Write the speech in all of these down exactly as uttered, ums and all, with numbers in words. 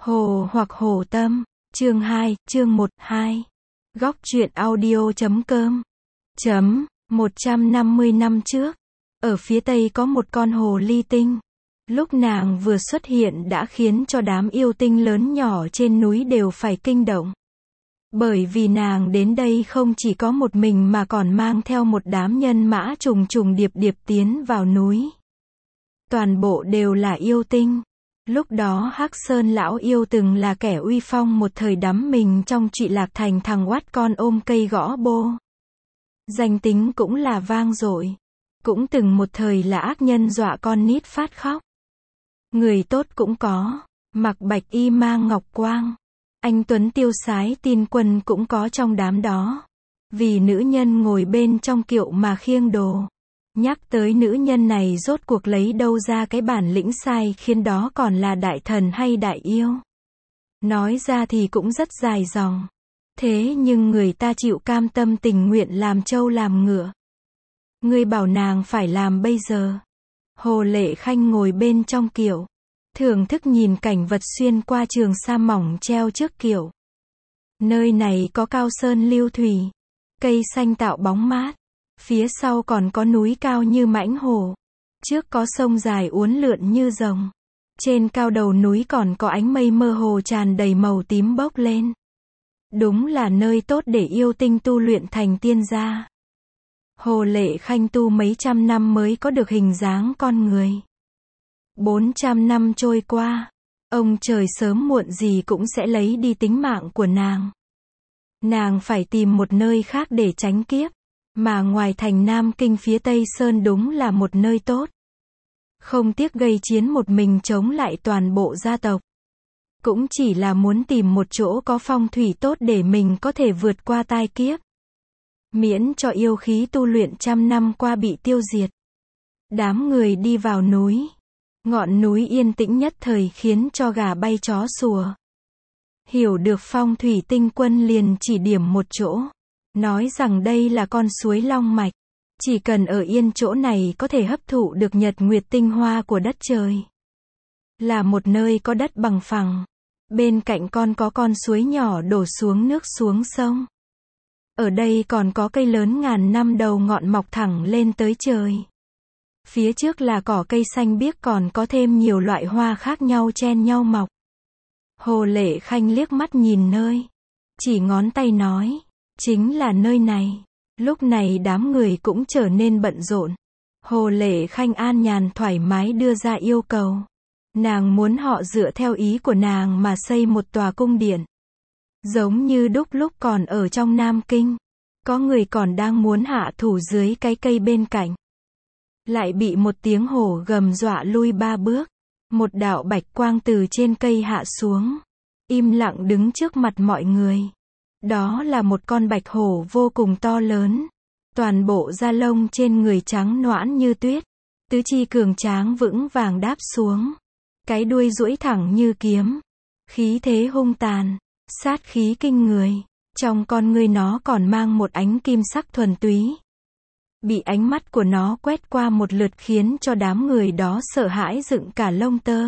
Hồ hoặc Hồ Tâm, chương hai, chương một, hai. Góc truyện audio chấm com. Chấm, một trăm năm mươi năm trước, ở phía tây có một con hồ ly tinh. Lúc nàng vừa xuất hiện đã khiến cho đám yêu tinh lớn nhỏ trên núi đều phải kinh động. Bởi vì nàng đến đây không chỉ có một mình mà còn mang theo một đám nhân mã trùng trùng điệp điệp tiến vào núi. Toàn bộ đều là yêu tinh. Lúc đó Hắc Sơn lão yêu từng là kẻ uy phong một thời đắm mình trong Trụy Lạc thành thằng oát con ôm cây gõ bô. Danh tính cũng là vang dội. Cũng từng một thời là ác nhân dọa con nít phát khóc. Người tốt cũng có, mặc bạch y mang ngọc quang. Anh tuấn tiêu sái tin quân cũng có trong đám đó. Vì nữ nhân ngồi bên trong kiệu mà khiêng đồ. Nhắc tới nữ nhân này rốt cuộc lấy đâu ra cái bản lĩnh sai khiến đó còn là đại thần hay đại yêu. Nói ra thì cũng rất dài dòng. Thế nhưng người ta chịu cam tâm tình nguyện làm trâu làm ngựa. Ngươi bảo nàng phải làm bây giờ. Hồ Lệ Khanh ngồi bên trong kiệu. Thưởng thức nhìn cảnh vật xuyên qua trường sa mỏng treo trước kiệu. Nơi này có cao sơn lưu thủy. Cây xanh tạo bóng mát. Phía sau còn có núi cao như mãnh hổ. Trước có sông dài uốn lượn như rồng. Trên cao đầu núi còn có ánh mây mơ hồ tràn đầy màu tím bốc lên. Đúng là nơi tốt để yêu tinh tu luyện thành tiên gia. Hồ Lệ Khanh tu mấy trăm năm mới có được hình dáng con người. Bốn trăm năm trôi qua, ông trời sớm muộn gì cũng sẽ lấy đi tính mạng của nàng. Nàng phải tìm một nơi khác để tránh kiếp. Mà ngoài thành Nam Kinh phía Tây Sơn đúng là một nơi tốt. Không tiếc gây chiến một mình chống lại toàn bộ gia tộc. Cũng chỉ là muốn tìm một chỗ có phong thủy tốt để mình có thể vượt qua tai kiếp. Miễn cho yêu khí tu luyện trăm năm qua bị tiêu diệt. Đám người đi vào núi. Ngọn núi yên tĩnh nhất thời khiến cho gà bay chó sủa. Hiểu được phong thủy tinh quân liền chỉ điểm một chỗ. Nói rằng đây là con suối Long Mạch. Chỉ cần ở yên chỗ này có thể hấp thụ được nhật nguyệt tinh hoa của đất trời. Là một nơi có đất bằng phẳng. Bên cạnh con có con suối nhỏ đổ xuống nước xuống sông. Ở đây còn có cây lớn ngàn năm đầu ngọn mọc thẳng lên tới trời. Phía trước là cỏ cây xanh biếc còn có thêm nhiều loại hoa khác nhau chen nhau mọc. Hồ Lệ Khanh liếc mắt nhìn nơi. Chỉ ngón tay nói. Chính là nơi này. Lúc này đám người cũng trở nên bận rộn. Hồ Lệ Khanh an nhàn thoải mái đưa ra yêu cầu. Nàng muốn họ dựa theo ý của nàng mà xây một tòa cung điện. Giống như đúc lúc còn ở trong Nam Kinh. Có người còn đang muốn hạ thủ dưới cái cây bên cạnh. Lại bị một tiếng hổ gầm dọa lui ba bước. Một đạo bạch quang từ trên cây hạ xuống. Im lặng đứng trước mặt mọi người. Đó là một con bạch hổ vô cùng to lớn. Toàn bộ da lông trên người trắng nõn như tuyết. Tứ chi cường tráng vững vàng đáp xuống. Cái đuôi duỗi thẳng như kiếm. Khí thế hung tàn. Sát khí kinh người. Trong con ngươi nó còn mang một ánh kim sắc thuần túy. Bị ánh mắt của nó quét qua một lượt khiến cho đám người đó sợ hãi dựng cả lông tơ.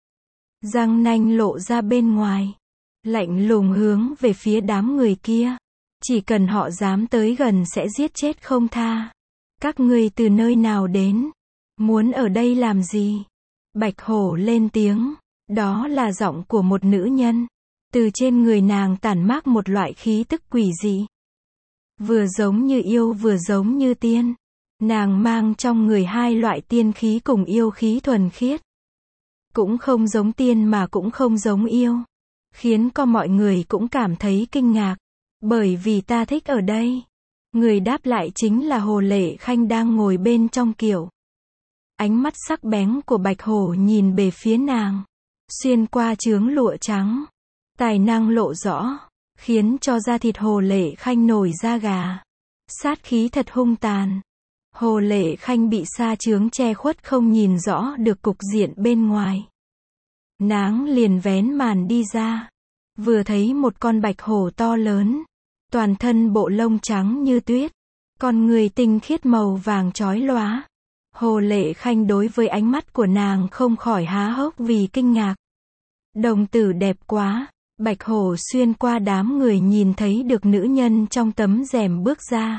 Răng nanh lộ ra bên ngoài. Lạnh lùng hướng về phía đám người kia. Chỉ cần họ dám tới gần sẽ giết chết không tha. Các ngươi từ nơi nào đến? Muốn ở đây làm gì? Bạch hổ lên tiếng. Đó là giọng của một nữ nhân. Từ trên người nàng tản mát một loại khí tức quỷ dị. Vừa giống như yêu vừa giống như tiên. Nàng mang trong người hai loại tiên khí cùng yêu khí thuần khiết. Cũng không giống tiên mà cũng không giống yêu. Khiến có mọi người cũng cảm thấy kinh ngạc. Bởi vì ta thích ở đây. Người đáp lại chính là Hồ Lệ Khanh đang ngồi bên trong kiệu. Ánh mắt sắc bén của bạch hổ nhìn về phía nàng. Xuyên qua chướng lụa trắng. Tài năng lộ rõ. Khiến cho da thịt Hồ Lệ Khanh nổi da gà. Sát khí thật hung tàn. Hồ Lệ Khanh bị sa chướng che khuất không nhìn rõ được cục diện bên ngoài. Nàng liền vén màn đi ra. Vừa thấy một con bạch hổ to lớn. Toàn thân bộ lông trắng như tuyết. Con người tinh khiết màu vàng chói lóa. Hồ Lệ Khanh đối với ánh mắt của nàng không khỏi há hốc vì kinh ngạc. Đồng tử đẹp quá. Bạch hổ xuyên qua đám người nhìn thấy được nữ nhân trong tấm rèm bước ra.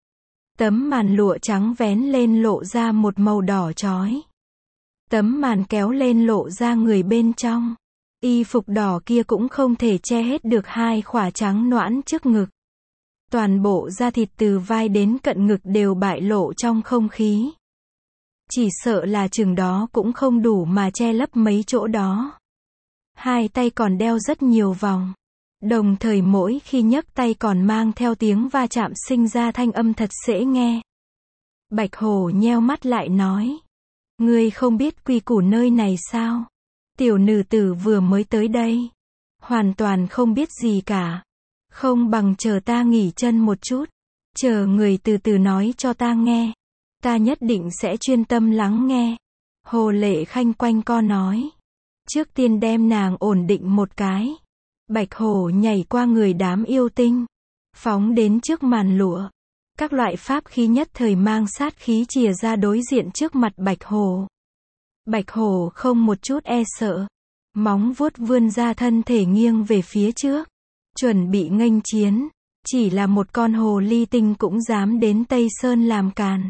Tấm màn lụa trắng vén lên lộ ra một màu đỏ chói. Tấm màn kéo lên lộ ra người bên trong. Y phục đỏ kia cũng không thể che hết được hai khỏa trắng nõn trước ngực. Toàn bộ da thịt từ vai đến cận ngực đều bại lộ trong không khí. Chỉ sợ là chừng đó cũng không đủ mà che lấp mấy chỗ đó. Hai tay còn đeo rất nhiều vòng. Đồng thời mỗi khi nhấc tay còn mang theo tiếng va chạm sinh ra thanh âm thật dễ nghe. Bạch hổ nheo mắt lại nói. Ngươi không biết quy củ nơi này sao? Tiểu nữ tử vừa mới tới đây. Hoàn toàn không biết gì cả. Không bằng chờ ta nghỉ chân một chút. Chờ người từ từ nói cho ta nghe. Ta nhất định sẽ chuyên tâm lắng nghe. Hồ Lệ Khanh quanh co nói. Trước tiên đem nàng ổn định một cái. Bạch hổ nhảy qua người đám yêu tinh. Phóng đến trước màn lụa. Các loại pháp khí nhất thời mang sát khí chìa ra đối diện trước mặt bạch hổ. Bạch hổ không một chút e sợ. Móng vuốt vươn ra thân thể nghiêng về phía trước. Chuẩn bị nghênh chiến. Chỉ là một con hồ ly tinh cũng dám đến Tây Sơn làm càn.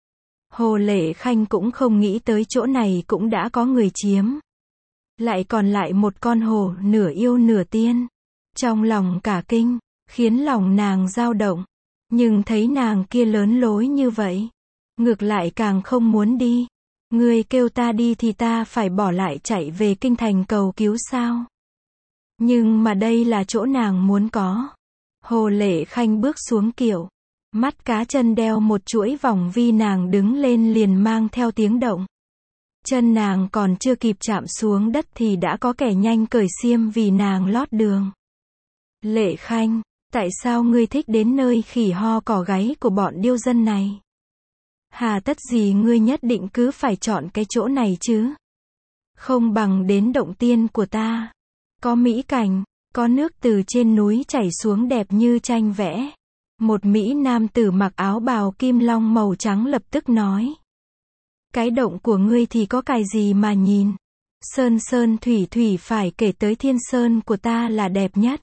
Hồ Lệ Khanh cũng không nghĩ tới chỗ này cũng đã có người chiếm. Lại còn lại một con hồ nửa yêu nửa tiên. Trong lòng cả kinh, khiến lòng nàng dao động. Nhưng thấy nàng kia lớn lối như vậy. Ngược lại càng không muốn đi. Ngươi kêu ta đi thì ta phải bỏ lại chạy về kinh thành cầu cứu sao? Nhưng mà đây là chỗ nàng muốn có. Hồ Lệ Khanh bước xuống kiệu. Mắt cá chân đeo một chuỗi vòng vi nàng đứng lên liền mang theo tiếng động. Chân nàng còn chưa kịp chạm xuống đất thì đã có kẻ nhanh cởi xiêm vì nàng lót đường. Lệ Khanh, tại sao ngươi thích đến nơi khỉ ho cỏ gáy của bọn điêu dân này? Hà tất gì ngươi nhất định cứ phải chọn cái chỗ này chứ? Không bằng đến động tiên của ta. Có mỹ cảnh, có nước từ trên núi chảy xuống đẹp như tranh vẽ. Một mỹ nam tử mặc áo bào kim long màu trắng lập tức nói. Cái động của ngươi thì có cái gì mà nhìn. Sơn sơn thủy thủy phải kể tới thiên sơn của ta là đẹp nhất.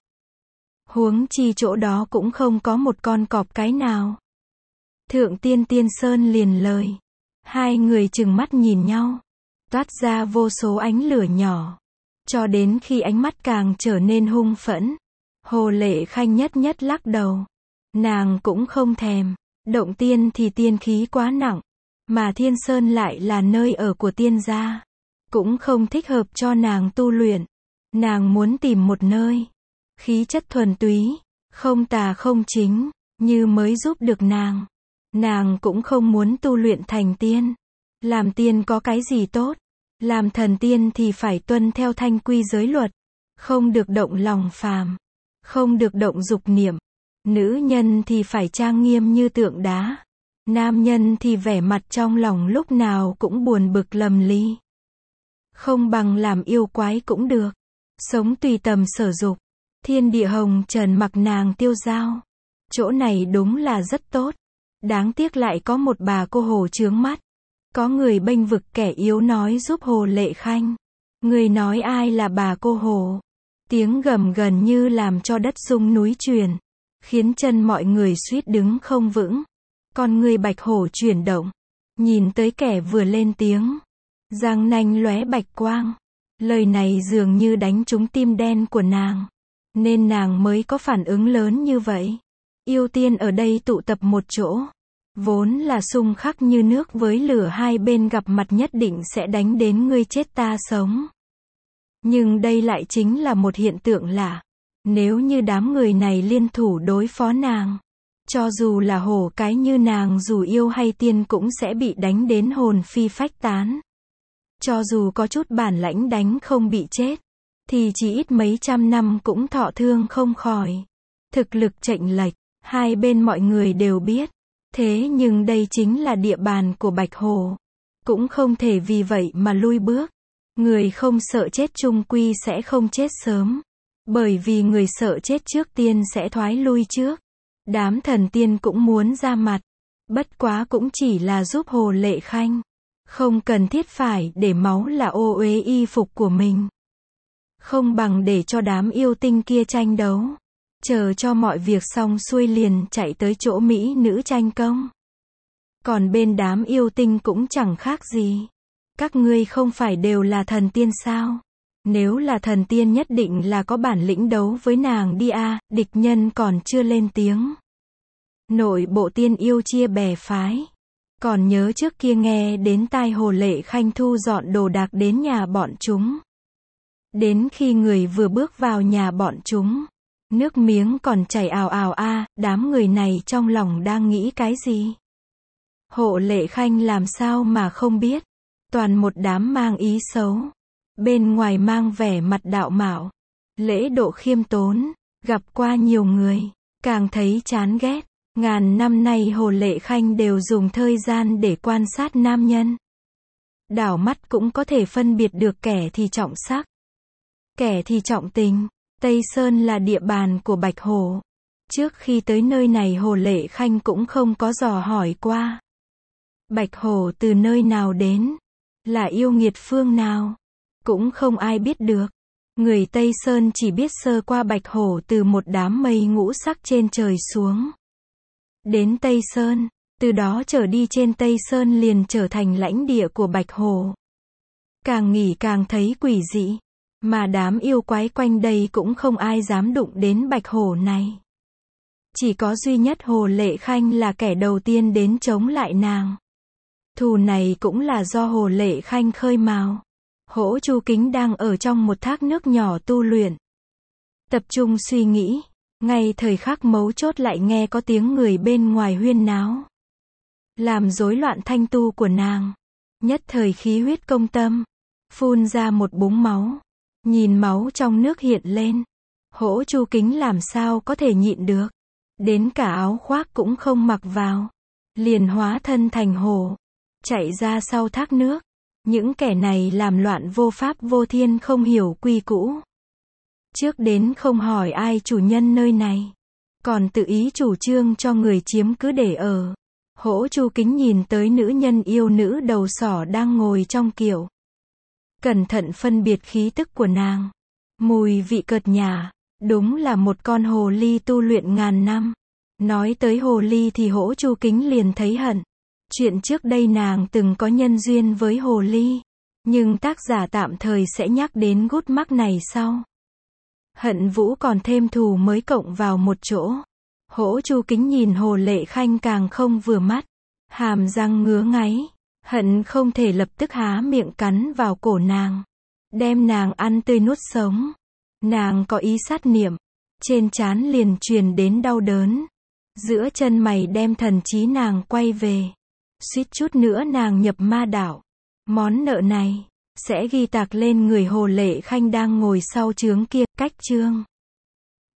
Huống chi chỗ đó cũng không có một con cọp cái nào. Thượng tiên tiên sơn liền lời. Hai người chừng mắt nhìn nhau. Toát ra vô số ánh lửa nhỏ. Cho đến khi ánh mắt càng trở nên hung phẫn. Hồ Lệ Khanh nhất nhất lắc đầu. Nàng cũng không thèm. Động tiên thì tiên khí quá nặng. Mà thiên sơn lại là nơi ở của tiên gia. Cũng không thích hợp cho nàng tu luyện. Nàng muốn tìm một nơi. Khí chất thuần túy. Không tà không chính. Như mới giúp được nàng. Nàng cũng không muốn tu luyện thành tiên. Làm tiên có cái gì tốt. Làm thần tiên thì phải tuân theo thanh quy giới luật. Không được động lòng phàm. Không được động dục niệm. Nữ nhân thì phải trang nghiêm như tượng đá. Nam nhân thì vẻ mặt trong lòng lúc nào cũng buồn bực lầm ly. Không bằng làm yêu quái cũng được. Sống tùy tầm sở dục. Thiên địa hồng trần mặc nàng tiêu dao. Chỗ này đúng là rất tốt. Đáng tiếc lại có một bà cô hồ chướng mắt. Có người bênh vực kẻ yếu nói giúp Hồ Lệ Khanh. Người nói ai là bà cô hồ. Tiếng gầm gần như làm cho đất rung núi chuyển. Khiến chân mọi người suýt đứng không vững. Con người bạch hổ chuyển động. Nhìn tới kẻ vừa lên tiếng. Răng nanh lóe bạch quang. Lời này dường như đánh trúng tim đen của nàng. Nên nàng mới có phản ứng lớn như vậy. Yêu tiên ở đây tụ tập một chỗ. Vốn là xung khắc như nước với lửa, hai bên gặp mặt nhất định sẽ đánh đến ngươi chết ta sống. Nhưng đây lại chính là một hiện tượng lạ. Nếu như đám người này liên thủ đối phó nàng. Cho dù là hổ cái như nàng dù yêu hay tiên cũng sẽ bị đánh đến hồn phi phách tán. Cho dù có chút bản lãnh đánh không bị chết. Thì chỉ ít mấy trăm năm cũng thọ thương không khỏi. Thực lực chệnh lệch. Hai bên mọi người đều biết. Thế nhưng đây chính là địa bàn của Bạch Hổ. Cũng không thể vì vậy mà lui bước. Người không sợ chết chung quy sẽ không chết sớm. Bởi vì người sợ chết trước tiên sẽ thoái lui trước. Đám thần tiên cũng muốn ra mặt. Bất quá cũng chỉ là giúp Hồ Lệ Khanh. Không cần thiết phải để máu là ô uế y phục của mình. Không bằng để cho đám yêu tinh kia tranh đấu. Chờ cho mọi việc xong xuôi liền chạy tới chỗ mỹ nữ tranh công. Còn bên đám yêu tinh cũng chẳng khác gì. Các ngươi không phải đều là thần tiên sao? Nếu là thần tiên nhất định là có bản lĩnh đấu với nàng đi a, địch nhân còn chưa lên tiếng. Nội bộ tiên yêu chia bè phái. Còn nhớ trước kia nghe đến tai Hồ Lệ Khanh thu dọn đồ đạc đến nhà bọn chúng. Đến khi người vừa bước vào nhà bọn chúng, nước miếng còn chảy ào ào a, đám người này trong lòng đang nghĩ cái gì? Hồ Lệ Khanh làm sao mà không biết? Toàn một đám mang ý xấu. Bên ngoài mang vẻ mặt đạo mạo, lễ độ khiêm tốn, gặp qua nhiều người, càng thấy chán ghét. Ngàn năm nay Hồ Lệ Khanh đều dùng thời gian để quan sát nam nhân. Đảo mắt cũng có thể phân biệt được kẻ thì trọng sắc, kẻ thì trọng tình. Tây Sơn là địa bàn của Bạch Hổ. Trước khi tới nơi này Hồ Lệ Khanh cũng không có dò hỏi qua. Bạch Hổ từ nơi nào đến? Là yêu nghiệt phương nào? Cũng không ai biết được. Người Tây Sơn chỉ biết sơ qua Bạch Hổ từ một đám mây ngũ sắc trên trời xuống. Đến Tây Sơn, từ đó trở đi trên Tây Sơn liền trở thành lãnh địa của Bạch Hổ. Càng nghĩ càng thấy quỷ dị, mà đám yêu quái quanh đây cũng không ai dám đụng đến Bạch Hổ này. Chỉ có duy nhất Hồ Lệ Khanh là kẻ đầu tiên đến chống lại nàng. Thù này cũng là do Hồ Lệ Khanh khơi mào. Hỗ Chu Kính đang ở trong một thác nước nhỏ tu luyện. Tập trung suy nghĩ, ngay thời khắc mấu chốt lại nghe có tiếng người bên ngoài huyên náo. Làm rối loạn thanh tu của nàng. Nhất thời khí huyết công tâm. Phun ra một búng máu. Nhìn máu trong nước hiện lên. Hỗ Chu Kính làm sao có thể nhịn được. Đến cả áo khoác cũng không mặc vào. Liền hóa thân thành hổ. Chạy ra sau thác nước. Những kẻ này làm loạn vô pháp vô thiên không hiểu quy cũ. Trước đến không hỏi ai chủ nhân nơi này. Còn tự ý chủ trương cho người chiếm cứ để ở. Hỗ Chu Kính nhìn tới nữ nhân yêu nữ đầu sỏ đang ngồi trong kiệu. Cẩn thận phân biệt khí tức của nàng. Mùi vị cợt nhả. Đúng là một con hồ ly tu luyện ngàn năm. Nói tới hồ ly thì Hỗ Chu Kính liền thấy hận. Chuyện trước đây nàng từng có nhân duyên với hồ ly. Nhưng tác giả tạm thời sẽ nhắc đến gút mắc này sau. Hận Vũ còn thêm thù mới cộng vào một chỗ. Hỗ Chu Kính nhìn Hồ Lệ Khanh càng không vừa mắt. Hàm răng ngứa ngáy. Hận không thể lập tức há miệng cắn vào cổ nàng. Đem nàng ăn tươi nuốt sống. Nàng có ý sát niệm. Trên trán liền truyền đến đau đớn. Giữa chân mày đem thần trí nàng quay về. Suýt chút nữa nàng nhập ma đạo. Món nợ này sẽ ghi tạc lên người Hồ Lệ Khanh đang ngồi sau chướng kia. Cách chương